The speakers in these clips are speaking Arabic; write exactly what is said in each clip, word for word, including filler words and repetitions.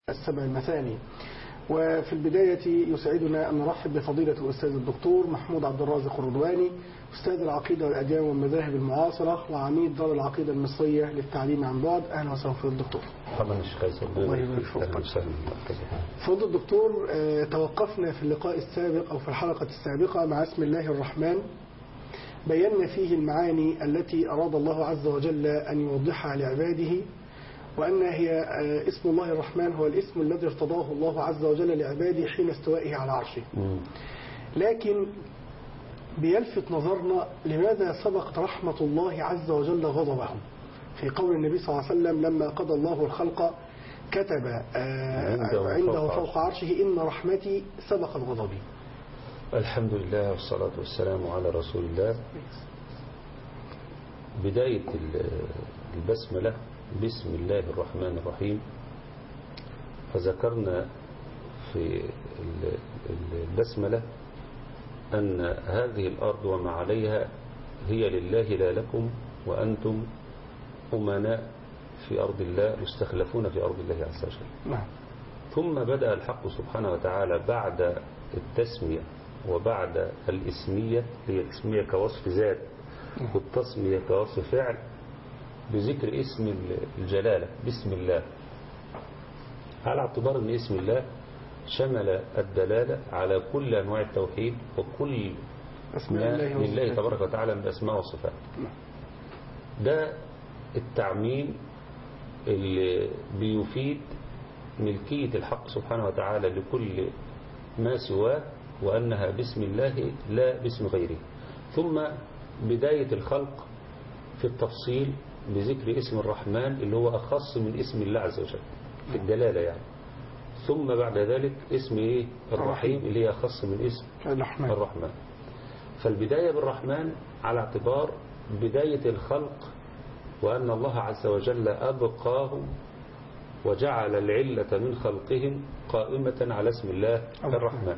السبع المثاني. وفي البداية يسعدنا أن نرحب بفضيلة الأستاذ الدكتور محمود عبد الرازق الرضواني، أستاذ العقيدة والأديان والمذاهب المعاصرة وعميد دار العقيدة المصرية للتعليم عن بعد. أهلا وسهلا فضيلة الدكتور. مرحبا الشيخ عيسى. الله يبارك فيك. فضيلة الدكتور، توقفنا في اللقاء السابق أو في الحلقة السابقة مع اسم الله الرحمن، بينا فيه المعاني التي أراد الله عز وجل أن يوضحها لعباده، وأن هي اسم الله الرحمن هو الاسم الذي ارتضاه الله عز وجل لعباده حين استوائه على عرشه. لكن بيلفت نظرنا لماذا سبقت رحمة الله عز وجل غضبه في قول النبي صلى الله عليه وسلم لما قضى الله الخلق كتب عنده فوق عرشه إن رحمتي سبقت غضبي. الحمد لله والصلاة والسلام على رسول الله. بداية البسملة بسم الله الرحمن الرحيم، فذكرنا في البسملة أن هذه الأرض وما عليها هي لله لا لكم، وأنتم أمناء في أرض الله مستخلفون في أرض الله عز وجل. ثم بدأ الحق سبحانه وتعالى بعد التسمية وبعد الاسمية، هي الاسمية كوصف ذات والتسمية كوصف فعل، بذكر اسم الجلالة بسم الله، على اعتبار أن اسم الله شمل الدلالة على كل أنواع التوحيد وكل ما لله تبارك وتعالى من أسماء وصفات. ده التعميم اللي بيفيد ملكية الحق سبحانه وتعالى لكل ما سواه، وأنها بسم الله لا باسم غيره. ثم بداية الخلق في التفصيل بذكر اسم الرحمن اللي هو أخص من اسم الله عز وجل في الدلالة يعني. ثم بعد ذلك اسم إيه؟ الرحيم اللي هي أخص من اسم الرحمن. الرحمن. فالبداية بالرحمن على اعتبار بداية الخلق، وأن الله عز وجل أبقاهم وجعل العلة من خلقهم قائمة على اسم الله الرحمن.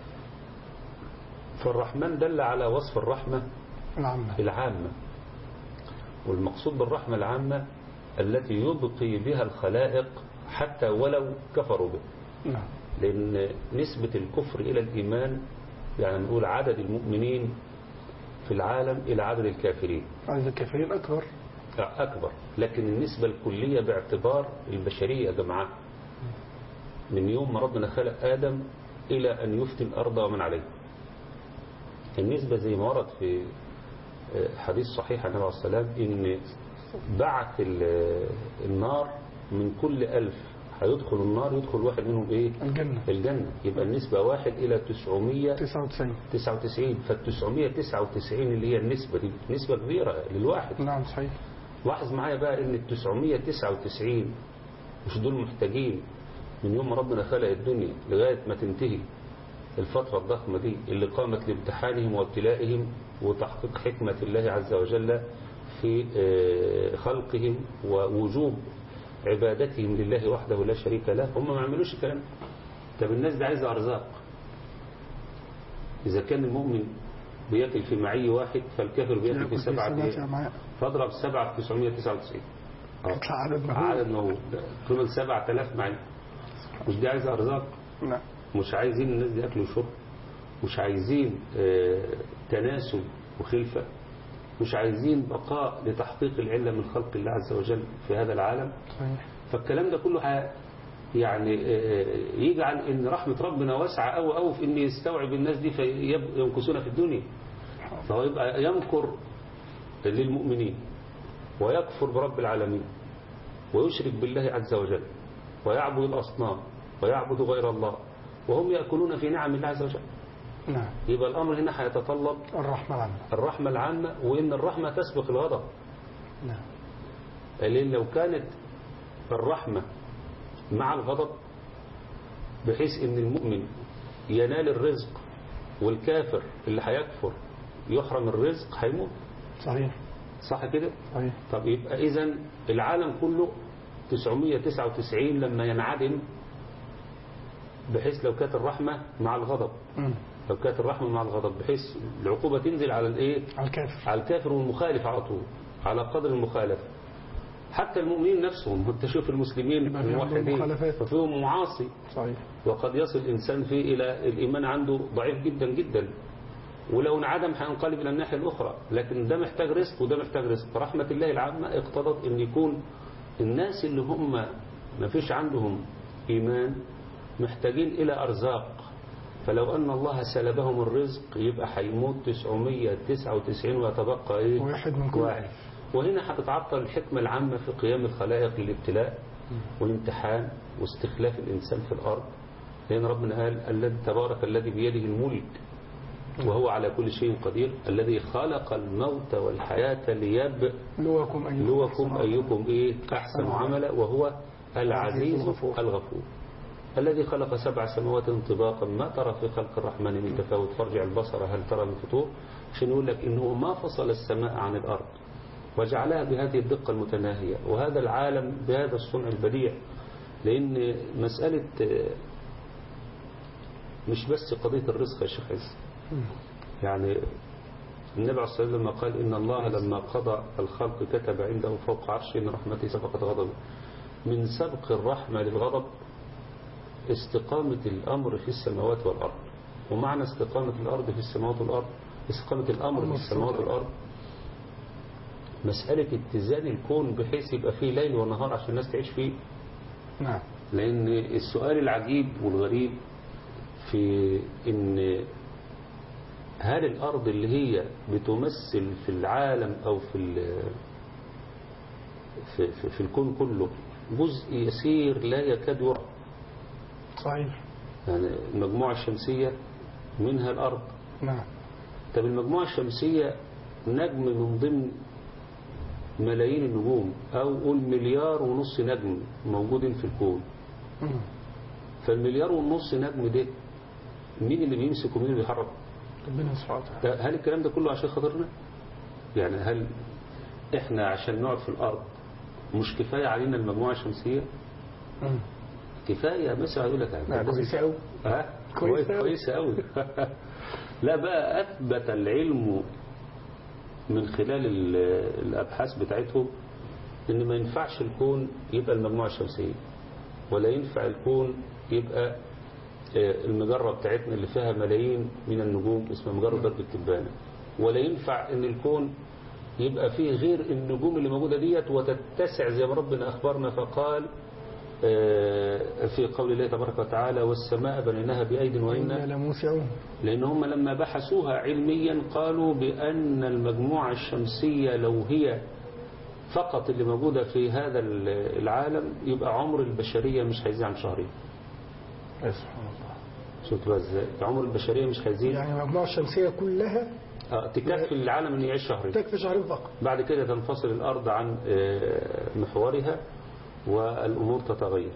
فالرحمن دل على وصف الرحمة العامة, العامة. والمقصود بالرحمة العامة التي يبقي بها الخلائق حتى ولو كفروا به. لأن نسبة الكفر إلى الإيمان يعني نقول عدد المؤمنين في العالم إلى عدد الكافرين. عدد الكافرين أكبر أكبر، لكن النسبة الكلية باعتبار البشرية جمعاء من يوم ما ربنا خلق آدم إلى أن يفتي الأرض ومن عليها. النسبة زي ما ورد في حديث صحيح عن النبي عليه الصلاة والسلام إن بعث النار من كل ألف هيدخل النار يدخل واحد منهم إيه؟ الجنة. الجنة. يبقى النسبة واحد إلى تسعمية تسعة وتسعين. فالتسعمية تسعة وتسعين اللي هي النسبة دي نسبة كبيرة للواحد. نعم صحيح. لاحظ معايا بقى إن التسعمية تسعة وتسعين مش دول محتاجين من يوم ما ربنا خلق الدنيا لغاية ما تنتهي الفترة الضخمة دي اللي قامت لامتحانهم وابتلائهم وتحقيق حكمة الله عز وجل في خلقهم ووجوب عبادتهم لله وحده لا شريك له. هم ما عملوش الكلام. طب الناس دي عايزة أرزاق. إذا كان المؤمن بيأكل في معي واحد فالكافر بيأكل في سبعة، فاضرب سبعة في تسعمية تسعة وتسعين عدد مهول كمان سبعة آلاف معي. مش دي عايزة أرزاق؟ لا. مش عايزين الناس دي أكل وشرب، مش عايزين تناسل وخلفة، مش عايزين بقاء لتحقيق العلة من خلق الله عز وجل في هذا العالم. صحيح. فالكلام ده كله يعني يجعل ان رحمة ربنا واسعة أو أو في ان يستوعب الناس دي فيمكثون في الدنيا. فهو يبقى يمكر للمؤمنين ويكفر برب العالمين ويشرك بالله عز وجل ويعبد الأصنام ويعبد غير الله وهم يأكلون في نعم الله عز وجل. نعم. يبقى الأمر هنا هيتطلب الرحمة العامة. الرحمة العامة، وإن الرحمة تسبق الغضب. نعم. لأن لو كانت الرحمة مع الغضب بحيث إن المؤمن ينال الرزق والكافر اللي هيكفر يحرم الرزق هيموت. صحيح. صح كده؟ صحيح. طب يبقى إذن العالم كله تسعمية تسعة وتسعين لما ينعدم، بحيث لو كانت الرحمة مع الغضب م. لو كانت الرحمة مع الغضب بحيث العقوبة تنزل على الايه؟ على الكافر على الكافر والمخالف على طول على قدر المخالفة. حتى المؤمنين نفسهم، انت شوف المسلمين الموحدين ففيهم معاصي. صحيح. وقد يصل الإنسان فيه إلى الإيمان عنده ضعيف جدا جدا، ولو انعدم هينقلب إلى الناحية الأخرى. لكن ده محتاج رزق وده محتاج رزق. رحمة الله العامة اقتضت أن يكون الناس اللي هم ما فيش عندهم إيمان محتاجين إلى أرزاق. فلو أن الله سلبهم الرزق يبقى هيموت تسعمية وتسعة وتسعين ويتبقى إيه؟ واحد من كل واحد. وهنا هتتعطل الحكمة العامة في قيام الخلائق للابتلاء والامتحان واستخلاف الإنسان في الأرض. لأن ربنا قال الذي تبارك الذي بيده الملك وهو على كل شيء قدير الذي خلق الموت والحياة ليبلوكم أيكم, أيكم إيه أحسن عملا وهو العزيز الغفور. الذي خلق سبع سماوات طباقا ما ترى في خلق الرحمن من تفاوت فارجع البصر هل ترى من فطور. عشان يقول لك إنه ما فصل السماء عن الأرض وجعلها بهذه الدقة المتناهية وهذا العالم بهذا الصنع البديع. لأن مسألة مش بس قضية الرزق يا شيخ عز. يعني النبي عليه الصلاة والسلام لما قال إن الله لما قضى الخلق كتب عنده فوق عرشه إن رحمته سبقت غضبه. من سبق الرحمة للغضب استقامة الأمر في السماوات والأرض. ومعنى استقامة الأرض في السماوات والأرض استقامة الأمر في السماوات والأرض مسألة اتزان الكون بحيث يبقى فيه ليل ونهار عشان الناس تعيش فيه. نعم. لأن السؤال العجيب والغريب في إن هل الأرض اللي هي بتمثل في العالم أو في في, في, في الكون كله جزء يسير لا يكاد يرى. صحيح. يعني المجموعة الشمسية منها الأرض. نعم. طب المجموعة الشمسية نجم من ضمن ملايين النجوم أو قول مليار ونص نجم موجودين في الكون. م. فالمليار ونص نجم ده مين اللي بيمسك ومين اللي بيحرك؟ ربنا سبحانه وتعالى. هل الكلام ده كله عشان خاطرنا؟ يعني هل احنا عشان نقعد في الأرض مش كفاية علينا المجموعة الشمسية؟ م. كفاية مثلا يقول لك كويسة قوي. ها كويسة قوي. لا بقى أثبت العلم من خلال الأبحاث بتاعتهم إن ما ينفعش الكون يبقى المجموعة الشمسية ولا ينفع الكون يبقى المجرة بتاعتنا اللي فيها ملايين من النجوم اسمها مجرة درب التبانة ولا ينفع إن الكون يبقى فيه غير النجوم اللي موجودة ديت وتتسع زي ما ربنا أخبرنا فقال في قول الله تبارك وتعالى والسماء بنيناها بأيد وإنا لموسعون. لأن هم لما بحثوها علميا قالوا بأن المجموعة الشمسية لو هي فقط اللي موجودة في هذا العالم يبقى عمر البشرية مش هيزيد عن شهرين. سبحان الله. شفت بقى ازاي عمر البشرية مش هيزيد يعني المجموعة الشمسية كلها اه تكفي العالم ان يعيش شهرين. تكفي شهرين فقط. بعد كده تنفصل الأرض عن محورها والأمور تتغير.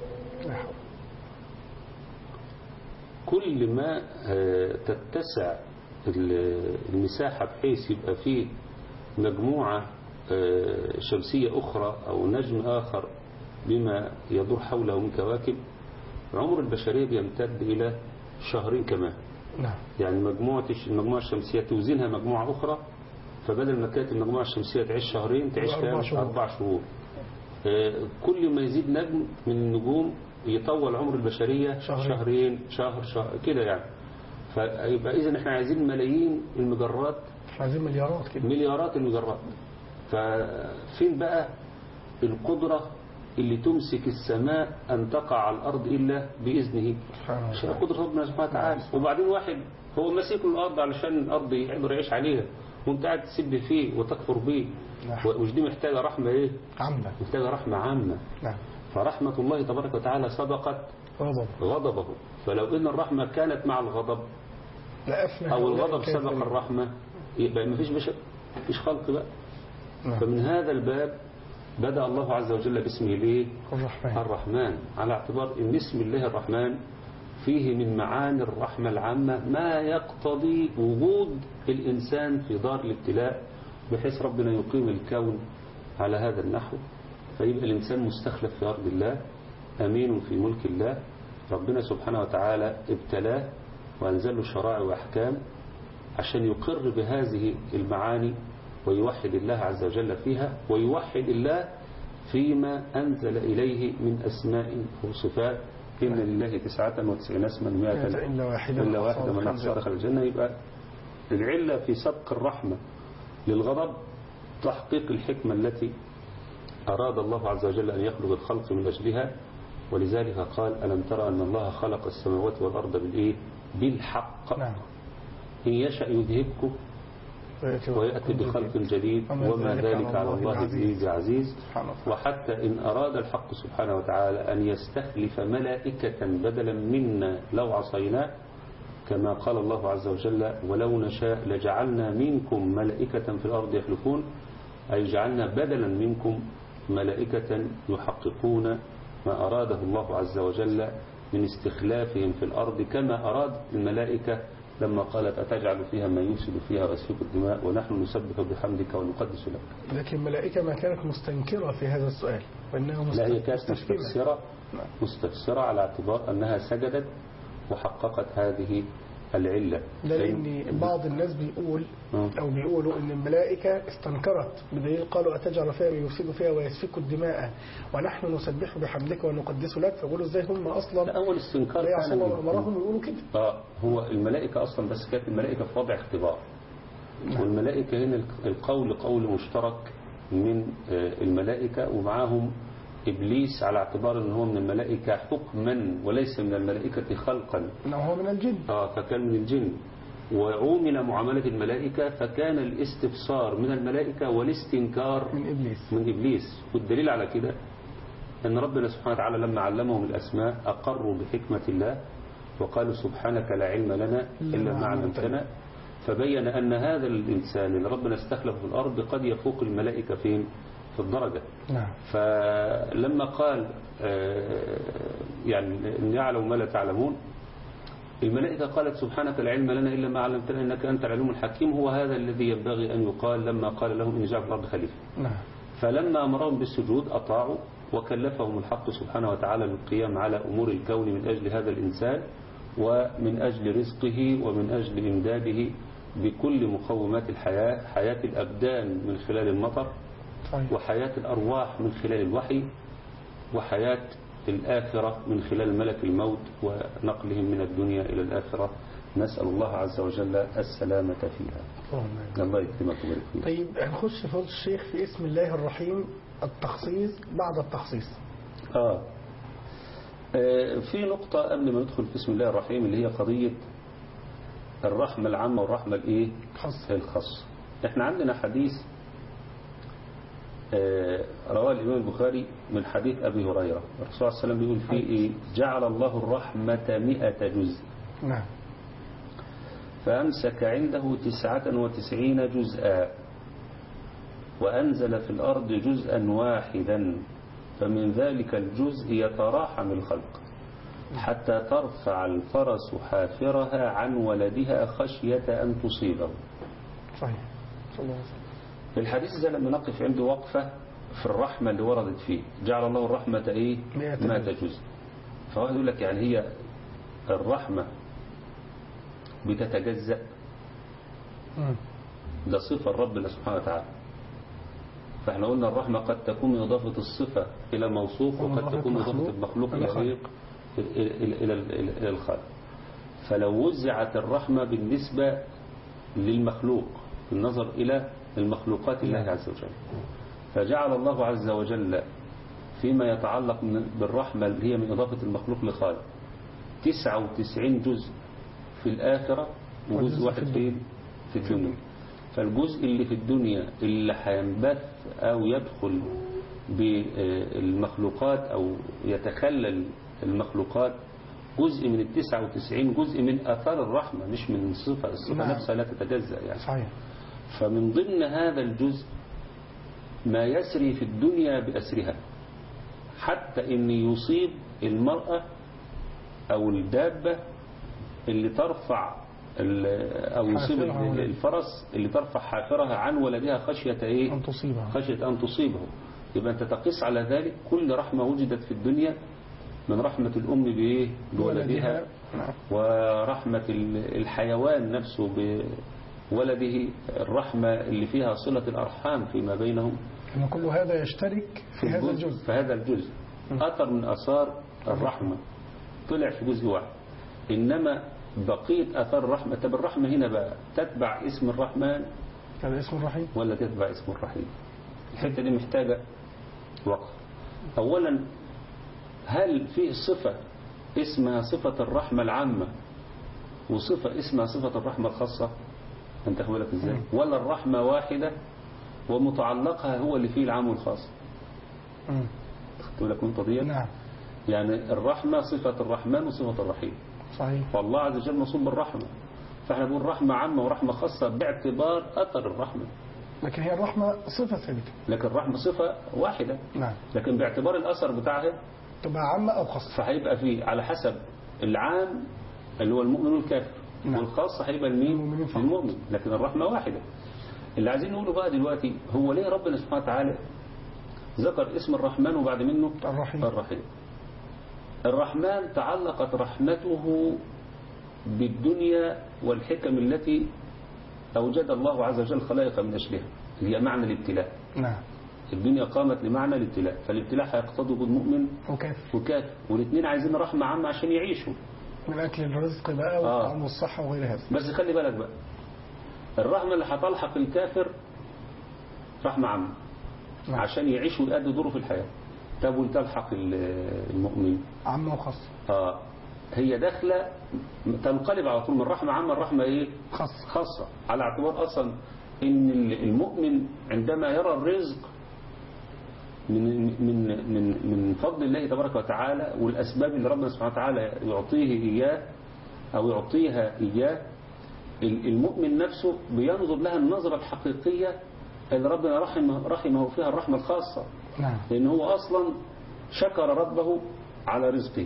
كل ما تتسع المساحة بحيث يبقى فيه مجموعة شمسية أخرى أو نجم آخر بما يدور حوله من كواكب عمر البشرية بيمتد إلى شهرين كمان. نعم. يعني مجموعة المجموعة الشمسية توزنها مجموعة أخرى فبدل ما كانت المجموعة الشمسية تعيش شهرين تعيش كام أربع شهور. كل ما يزيد نجم من النجوم يطول عمر البشرية شهرين, شهرين شهر شهر كده يعني. فيبقى إذن احنا عايزين ملايين المجرات عايزين مليارات كده مليارات المجرات. ففين بقى القدرة اللي تمسك السماء أن تقع على الأرض إلا بإذنه عشان قدرة ربنا سبحانه وتعالى. وبعدين واحد هو ماسك الأرض علشان الأرض يقدر يعيش عليها وانت قاعد تسب فيه وتكفر به. وش دي محتاجة رحمة ايه عامة محتاجة رحمة عامة. نعم. فرحمة الله تبارك وتعالى سبقت غضب. غضبه. فلو ان الرحمة كانت مع الغضب او الغضب سبق الرحمة يبقى ما فيش بشر ما فيش خلق بقى. نعم. فمن هذا الباب بدأ الله عز وجل باسمه ليه الرحمن. الرحمن على اعتبار ان اسم الله الرحمن فيه من معاني الرحمة العامة ما يقتضي وجود الإنسان في دار الابتلاء بحيث ربنا يقيم الكون على هذا النحو فيبقى الإنسان مستخلف في أرض الله أمين في ملك الله. ربنا سبحانه وتعالى ابتلاه وأنزل له شرائع وأحكام عشان يقر بهذه المعاني ويوحد الله عز وجل فيها ويوحد الله فيما أنزل إليه من أسماء وصفات. إن لله تسعة وتسعين اسما مئة إلا واحدة إلا واحدة من أحصى دخل الجنة. يبقى العلة في سبق الرحمة للغضب تحقيق الحكمة التي أراد الله عز وجل أن يخلق الخلق من أجلها. ولذلك قال ألم ترى أن الله خلق السماوات والأرض بالإيه؟ بالحق. نعم. إن يشأ يذهبكم ويأتي بخلق جديد وما ذلك على الله بعزيز. وحتى إن أراد الحق سبحانه وتعالى أن يستخلف ملائكة بدلا منا لو عصيناه، كما قال الله عز وجل ولو نشاء لجعلنا منكم ملائكة في الأرض يخلفون، أي جعلنا بدلا منكم ملائكة يحققون ما أراده الله عز وجل من استخلافهم في الأرض، كما أراد الملائكة لما قالت أتجعل فيها ما يفسد فيها ويسفك الدماء ونحن نسبح بحمدك ونقدس لك. لكن الملائكة ما كانت مستنكرة في هذا السؤال، وإنها لا، هي كانت مستفسرة مستفسرة على اعتبار أنها سجدت وحققت هذه العلة. لأن بعض الناس بيقول أو بيقولوا أن الملائكة استنكرت بدليل قالوا أتجعل فيها ويفسد فيها ويسفك الدماء ونحن نسبح بحمدك ونقدس لك، فيقولوا إزاي هم أصلا أول استنكار كان أمرهم يقولوا كده. آه هو الملائكة أصلا بس كانت الملائكة في وضع اختبار. نعم. والملائكة هنا القول قول مشترك من الملائكة ومعاهم إبليس على اعتبار أنه هو من الملائكة حكما وليس من الملائكة خلقا. لا، هو من الجن. آه فكان من الجن وعومل معاملة الملائكة، فكان الاستفسار من الملائكة والاستنكار من إبليس. من إبليس. والدليل على كده أن ربنا سبحانه وتعالى لما علمهم الأسماء أقروا بحكمة الله وقالوا سبحانك لا علم لنا إلا ما علمتنا، فبين أن هذا الإنسان اللي ربنا استخلفه في الأرض قد يفوق الملائكة فين؟ في الدرجة. نعم. فلما قال يعني إن يعلم ما لا تعلمون، الملائكة قالت سبحانك لا علم لنا إلا ما علمتنا إنك أنت العليم الحكيم. هو هذا الذي ينبغي أن يقال لما قال لهم إن جعل في الأرض خليفة. نعم. فلما أمرهم بالسجود أطاعوا وكلفهم الحق سبحانه وتعالى بالقيام على أمور الكون من أجل هذا الإنسان ومن أجل رزقه ومن أجل إمداده بكل مقومات الحياة، حياة الأبدان من خلال المطر وحياة الأرواح من خلال الوحي وحياة الآخرة من خلال ملك الموت ونقلهم من الدنيا إلى الآخرة. نسأل الله عز وجل السلامة فيها. الله يكرمك ويبارك فيك. طيب هنخش فضل الشيخ في اسم الله الرحيم التخصيص بعد التخصيص. آه. آه في نقطة قبل ما ندخل في اسم الله الرحيم اللي هي قضية الرحمة العامة والرحمة الإيه؟ الخاصة. إحنا عندنا حديث آه رواه الإمام البخاري من حديث أبي هريرة، الرسول صلى الله عليه وسلم بيقول فيه إيه؟ جعل الله الرحمة مئة جزء. نعم. فأمسك عنده تسعة وتسعين جزءا وأنزل في الأرض جزءا واحدا، فمن ذلك الجزء يتراحم الخلق حتى ترفع الفرس حافرها عن ولدها خشية أن تصيبه. صحيح. في الحديث ده لما نقف عنده وقفة في الرحمة اللي وردت فيه جعل الله الرحمة إيه؟ مئة جزء. فواحد يقول لك يعني هي الرحمة بتتجزأ؟ ده صفة ربنا سبحانه وتعالى. فاحنا قلنا الرحمة قد تكون من إضافة الصفة إلى موصوف وقد تكون من إضافة المخلوق إلى إلى إلى الخالق. فلو وزعت الرحمة بالنسبة للمخلوق بالنظر إلى المخلوقات الله عز وجل، فجعل الله عز وجل فيما يتعلق بالرحمة اللي هي من إضافة المخلوق لخالق تسعة وتسعين جزء في الآخرة وجزء واحد في في الدنيا. فالجزء اللي في الدنيا اللي هينبث أو يدخل بالمخلوقات أو يتخلل المخلوقات جزء من التسعة وتسعين جزء من آثار الرحمة مش من الصفة. الصفة نعم. نفسها لا تتجزأ يعني. صحيح. فمن ضمن هذا الجزء ما يسري في الدنيا بأسرها حتى إن يصيب المرأة أو الدابة اللي ترفع أو يصيب الفرس اللي ترفع حافرها عن ولدها خشية إيه؟ أن تصيبه. خشية أن تصيبه. يبقى أنت تقيس على ذلك كل رحمة وجدت في الدنيا من رحمة الأم بإيه؟ بولدها، ورحمة الحيوان نفسه بولده، الرحمة اللي فيها صلة الأرحام فيما بينهم، أن كل هذا يشترك في هذا الجزء في هذا الجزء أثر من أثار الرحمة طلع في جزء واحد. إنما بقية أثار الرحمة، طب الرحمة هنا بقى تتبع اسم الرحمن هذا اسم الرحيم ولا تتبع اسم الرحيم؟ الحتة دي محتاجة وقف. أولا، هل في صفة اسمها صفة الرحمة العامة وصفة اسمها صفة الرحمة الخاصة؟ أنت أخبرك إزاي؟ ولا الرحمة واحدة ومتعلقها هو اللي فيه العام والخاص؟ أخذت لك من قضية؟ نعم. يعني الرحمة صفة الرحمن وصفة الرحيم. صحيح. والله عز وجل موصوف بالرحمة، فاحنا بنقول رحمة عامة ورحمة خاصة باعتبار أثر الرحمة. لكن هي الرحمة صفة ثابتة. لكن الرحمة صفة واحدة. نعم. لكن باعتبار الأثر بتاعها تبقى عامة أو خاصة. فهيبقى فيه على حسب العام اللي هو المؤمن والكافر. نعم. والخاص هيبقى المين؟ المؤمن. لكن الرحمة واحدة. اللي عايزين نقوله بقى دلوقتي هو ليه ربنا سبحانه وتعالى ذكر اسم الرحمن وبعد منه الرحيم. الرحيم. الرحمن تعلقت رحمته بالدنيا والحكم التي أوجد الله عز وجل خلائق من أجلها، اللي هي معنى الابتلاء. نعم. الدنيا قامت لمعنى الابتلاء، فالابتلاء هيقتضي وجود مؤمن وكافر وكافر، والاثنين عايزين رحمة عامة عشان يعيشوا من أكل الرزق بقى والطعام والصحة وغير هذا. بس خلي بالك بقى، الرحمة اللي هتلحق الكافر رحمة عامة. نعم. عشان يعيش ويؤدي دوره في الحياة. طب وتلحق المؤمن عامة وخاصة. اه هي داخله تنقلب على طول من رحمة عامة الرحمة ايه؟ خاصة. خاصة على اعتبار اصلا ان المؤمن عندما يرى الرزق من من من من فضل الله تبارك وتعالى والاسباب اللي ربنا سبحانه وتعالى يعطيه اياه او يعطيها اياه، المؤمن نفسه بينظر لها النظرة الحقيقية اللي ربنا رحمه رحمه فيها الرحمة الخاصة. نعم. لأن هو أصلا شكر ربه على رزقه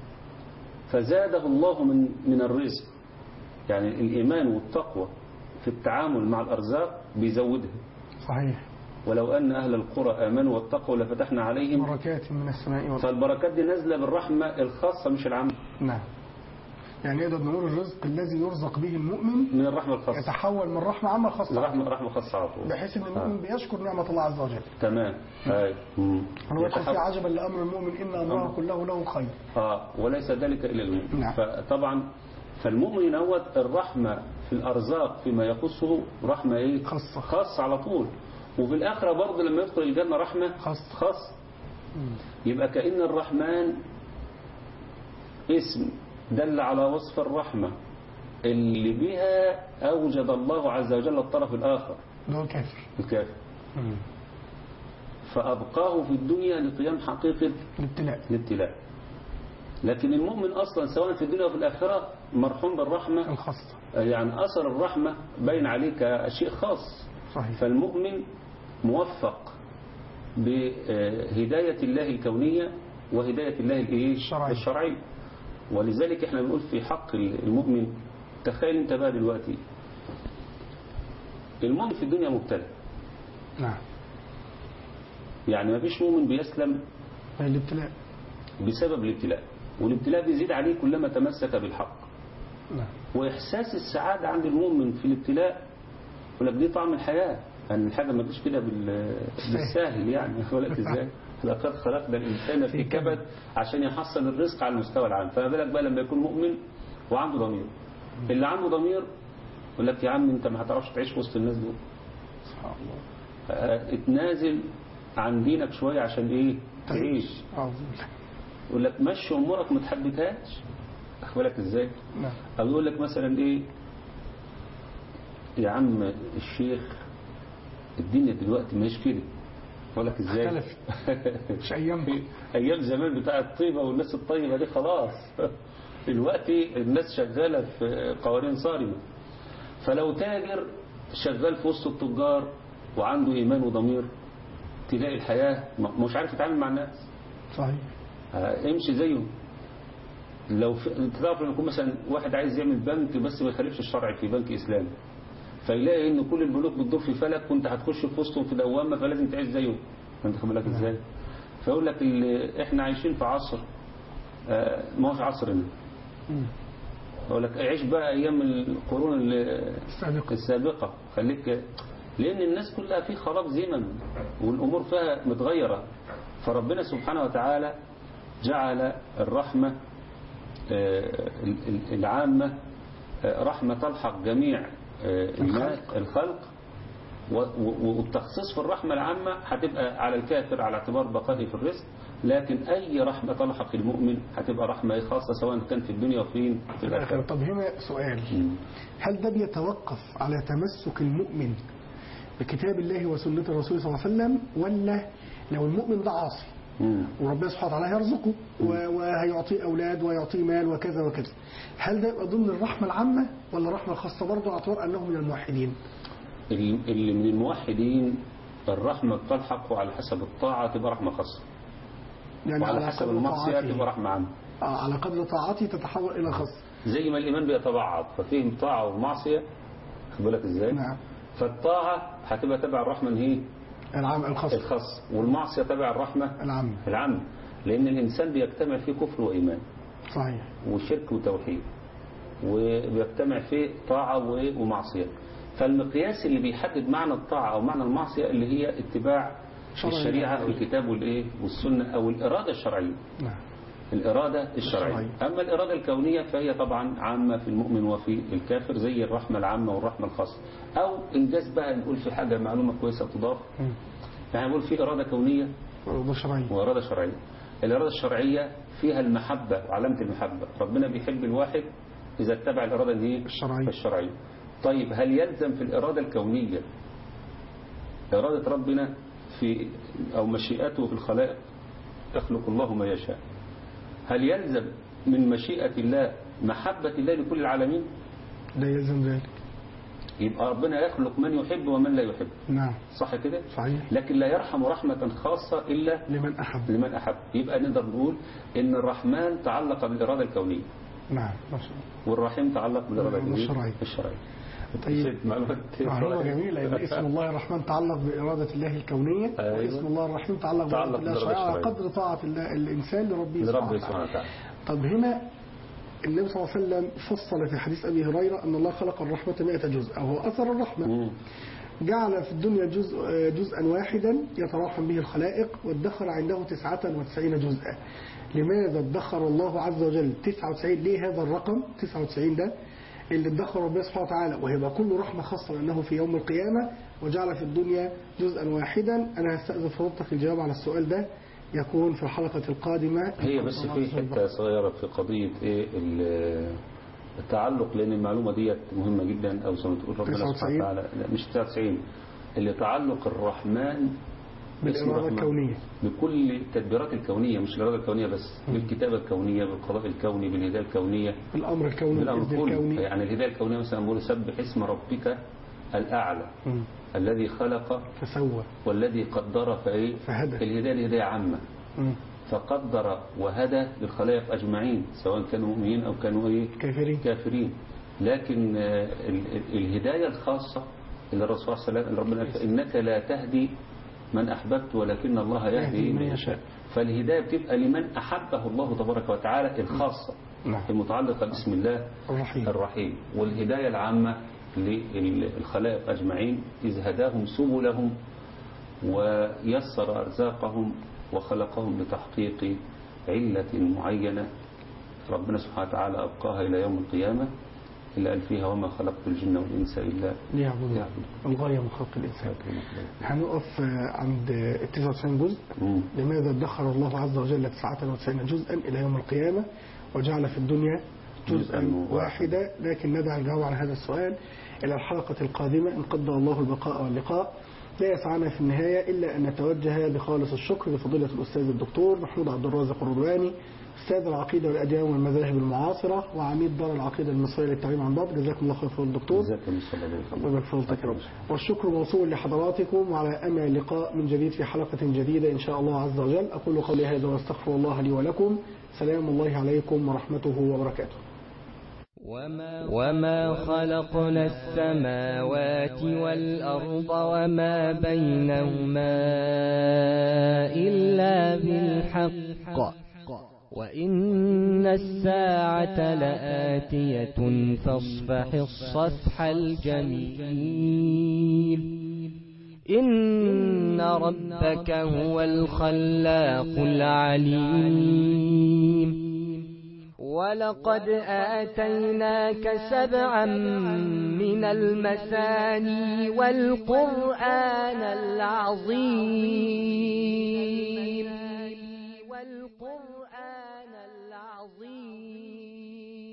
فزاده الله من من الرزق. يعني الإيمان والتقوى في التعامل مع الأرزاق بيزودها. صحيح. ولو أن أهل القرى آمنوا واتقوا لفتحنا عليهم بركات من السماء والأرض. فالبركات دي نازلة بالرحمة الخاصة مش العامة. نعم. يعني يقدر نقول الرزق الذي يرزق به المؤمن من الرحمة الخاصة يتحول من رحمة عامة خاصة لرحمة رحمة خاصة على طول، بحيث ان المؤمن آه. بيشكر نعمة الله عز وجل. تمام. هاي هو يقول في عجبا لأمر المؤمن إن أمره كله له خير. اه وليس ذلك إلا المؤمن. نعم. فطبعا فالمؤمن نوت الرحمة في الأرزاق فيما يخصه رحمة ايه؟ خاصة. خاصة على طول. وفي الآخرة برضه لما يدخل الجنة رحمة خاصة. خاصة. يبقى كأن الرحمن اسم دل على وصف الرحمة اللي بها أوجد الله عز وجل الطرف الآخر هو الكافر. الكافر. فأبقاه في الدنيا لقيام حقيقة الابتلاء. الابتلاء. لكن المؤمن أصلا سواء في الدنيا وفي الآخرة مرحوم بالرحمة الخاصة. يعني أثر الرحمة باين عليه كشيء خاص. صحيح. فالمؤمن موفق بهداية الله الكونية وهداية الله الإيه؟ الشرعية. الشرعية. ولذلك احنا بنقول في حق المؤمن، تخيل انت بقى دلوقتي المؤمن في الدنيا مبتلى. نعم. يعني ما فيش مؤمن بيسلم الابتلاء بسبب الابتلاء، والابتلاء بيزيد عليه كلما تمسك بالحق. نعم. واحساس السعادة عند المؤمن في الابتلاء يقول لك دي طعم الحياة، ان الحاجة ما تجيش كده بالساهل يعني. ولك ازاي لقد خلقنا الإنسان في كبد عشان يحصل الرزق على المستوى العام، فما بالك بقى لما يكون مؤمن وعنده ضمير. اللي عنده ضمير يقول لك يا عم انت ما هتعرفش تعيش وسط الناس دول، سبحان الله، اتنازل عن دينك شوية عشان ايه تعيش. يقول لك مشي امورك ما تحبتهاش، اخبرك ازاي. او يقول لك مثلا ايه يا عم الشيخ الدنيا دلوقتي مش كده، اقول لك ازاي اختلف مش ايام ايام زمان بتاع الطيبه والناس الطيبه دي خلاص. دلوقتي الناس شغاله في قوانين صارمه. فلو تاجر شغال في وسط التجار وعنده ايمان وضمير تلاقي الحياه مش عارف يتعامل مع الناس. صحيح. امشي زيهم. لو تعرف ان يكون مثلا واحد عايز يعمل بنك بس ما يخالفش الشرع في بنك اسلامي، فيلاقي ان كل البنوك بتدور في فلك وانت هتخش في وسطهم في دوامه فلازم تعيش زيهم. انت خد بالك ازاي. فيقول لك احنا عايشين في عصر ما هوش عصرنا. يقول لك عيش بقى ايام القرون السابقه السابقه خليك لأن الناس كلها في خراب زمن والأمور فيها متغيرة. فربنا سبحانه وتعالى جعل الرحمة العامة رحمة تلحق جميع الخلق, الخلق والتخصيص في الرحمة العامة هتبقى على الكافر على اعتبار بقائه في الرزق، لكن أي رحمة تلحق المؤمن هتبقى رحمة خاصة سواء كان في الدنيا وفي في الآخرة. طب هنا سؤال، هل ده بيتوقف على تمسك المؤمن بكتاب الله وسنة الرسول صلى الله عليه وسلم، ولا لو المؤمن ده عاصي وربنا سبحانه وتعالى هيرزقه وهيعطيه أولاد ويعطيه مال وكذا وكذا، هل ده يبقى ضمن الرحمة العامة ولا الرحمة الخاصة برضه على اعتبار أنه من الموحدين؟ اللي من الموحدين الرحمة بتلحقه على حسب الطاعة تبقى رحمة خاصة، يعني وعلى حسب المعصية تبقى رحمة عامة. آه على قدر طاعتي تتحول إلى خاصة، زي ما الإيمان بيتبعض ففيه طاعة ومعصية، خد بالك إزاي؟ نعم. فالطاعة هتبقى تبع الرحمة هي العام الخاص الخاص، والمعصية تبع الرحمة العام العام، لأن الإنسان بيجتمع فيه كفر وإيمان صحيح وشرك وتوحيد، وبيجتمع فيه طاعة ومعصية. فالمقياس اللي بيحدد معنى الطاعة أو معنى المعصية اللي هي اتباع الشريعة في الكتاب والإيه والسنة أو الإرادة الشرعية. نعم. الإرادة الشرعية. أما الإرادة الكونية فهي طبعا عامة في المؤمن وفي الكافر، زي الرحمة العامة والرحمة الخاصة. أو إنجاز بقى نقول في حاجة معلومة كويسة تضاف، يعني نقول في إرادة كونية وإرادة شرعية وإرادة شرعية. الإرادة الشرعية فيها المحبة وعلامة المحبة، ربنا بيحب الواحد إذا اتبع الإرادة دي الشرعية. الشرعية. طيب هل يلزم في الإرادة الكونية إرادة ربنا في أو مشيئته في الخلائق، يخلق الله ما يشاء، هل يلزم من مشيئة الله محبة الله لكل العالمين؟ لا يلزم ذلك. يبقى ربنا يخلق من يحب ومن لا يحب. نعم صح كده؟ صحيح. لكن لا يرحم رحمة خاصة إلا لمن أحب لمن أحب. يبقى نقدر نقول إن الرحمن تعلق بالإرادة الكونية. نعم. والرحيم تعلق بالإرادة الشرعية. الشرعية. طيب معلومة جميلة، إن اسم الله الرحمن تعلق بإرادة الله الكونية. أيوة. واسم الله الرحيم تعلق بإرادة الله الشرعية على قدر طاعة الله الإنسان لربه سبحانه وتعالى. طب هنا النبي صلى الله عليه وسلم فصل في حديث أبي هريرة أن الله خلق الرحمة مئة جزء، أو هو أثر الرحمة. م. جعل في الدنيا جزء جزءا واحدا يتراحم به الخلائق، وادخر عنده تسعة وتسعين جزءا. لماذا ادخر الله عز وجل تسعة وتسعين؟ ليه هذا الرقم تسعة وتسعين ده اللي ادخر ربنا سبحانه وتعالى، وهيبقى كله رحمة خاصة لأنه في يوم القيامة وجعل في الدنيا جزءا واحدا؟ أنا هستأذن فضلتك الجواب على السؤال ده يكون في الحلقة القادمة. هي بس في حتة صغيرة في قضية إيه التعلق، لأن المعلومة دي مهمة جدا، أو زي ما تقول ربنا سبحانه وتعالى مش تسعة وتسعين، اللي تعلق الرحمن بالإرادة الكونية بكل التدبيرات الكونية، مش الإرادة الكونية بس، بالكتابة الكونية، بالقضاء الكوني، بالهداية الكونية، بالأمر الكوني، بالأمر الكوني. يعني الهداية الكونية مثلا نقول سبح اسم ربك الأعلى م. الذي خلق فسوى والذي قدر فإيه فهدى. الهداية الهداية عامة م. فقدر وهدى للخلائق أجمعين سواء كانوا مؤمنين أو كانوا إيه كافرين. كافرين. لكن الهداية الخاصة اللي الرسول صلى الله عليه وسلم ربنا قال إنك لا تهدي من أحببت ولكن الله يهدي من يشاء. فالهداية بتبقى لمن أحبه الله تبارك وتعالى الخاصة المتعلقة باسم الله الرحيم. الرحيم. والهداية العامة للخلائق أجمعين إذ هداهم سبلهم ويسر أرزاقهم وخلقهم لتحقيق علة معينة ربنا سبحانه وتعالى أبقاها إلى يوم القيامة، إلا قال فيها وما خلقت الجن والإنس إلا ليعبدون. الغاية من خلق الإنسان. هنقف عند تسعة وتسعين جزء. مم. لماذا ادخر الله عز وجل تسعة وتسعين جزءا إلى يوم القيامة وجعل في الدنيا جزءا واحدا؟ لكن ندع الجواب عن هذا السؤال إلى الحلقة القادمة إن قدر الله البقاء واللقاء. لا يسعنا في النهاية إلا أن نتوجه بخالص الشكر لفضيلة الأستاذ الدكتور محمود عبد الرازق الرضواني، أستاذ العقيدة والأديان والمذاهب المعاصرة وعميد دار العقيدة المصرية للتعليم عن بعد. جزاكم الله خير فضل الدكتور. جزاكم الله خير. والشكر موصول لحضراتكم، وعلى أمل اللقاء من جديد في حلقة جديدة إن شاء الله عز وجل. أقول قولي هذا واستغفر الله لي ولكم. سلام الله عليكم ورحمته وبركاته. وما خلقنا السماوات والأرض وما بينهما إلا بالحق وإن الساعة لآتية فاصفح الصفح الجميل إن ربك هو الخلاق العليم ولقد آتيناك سبعا من المثاني والقرآن العظيم والقرآن العظيم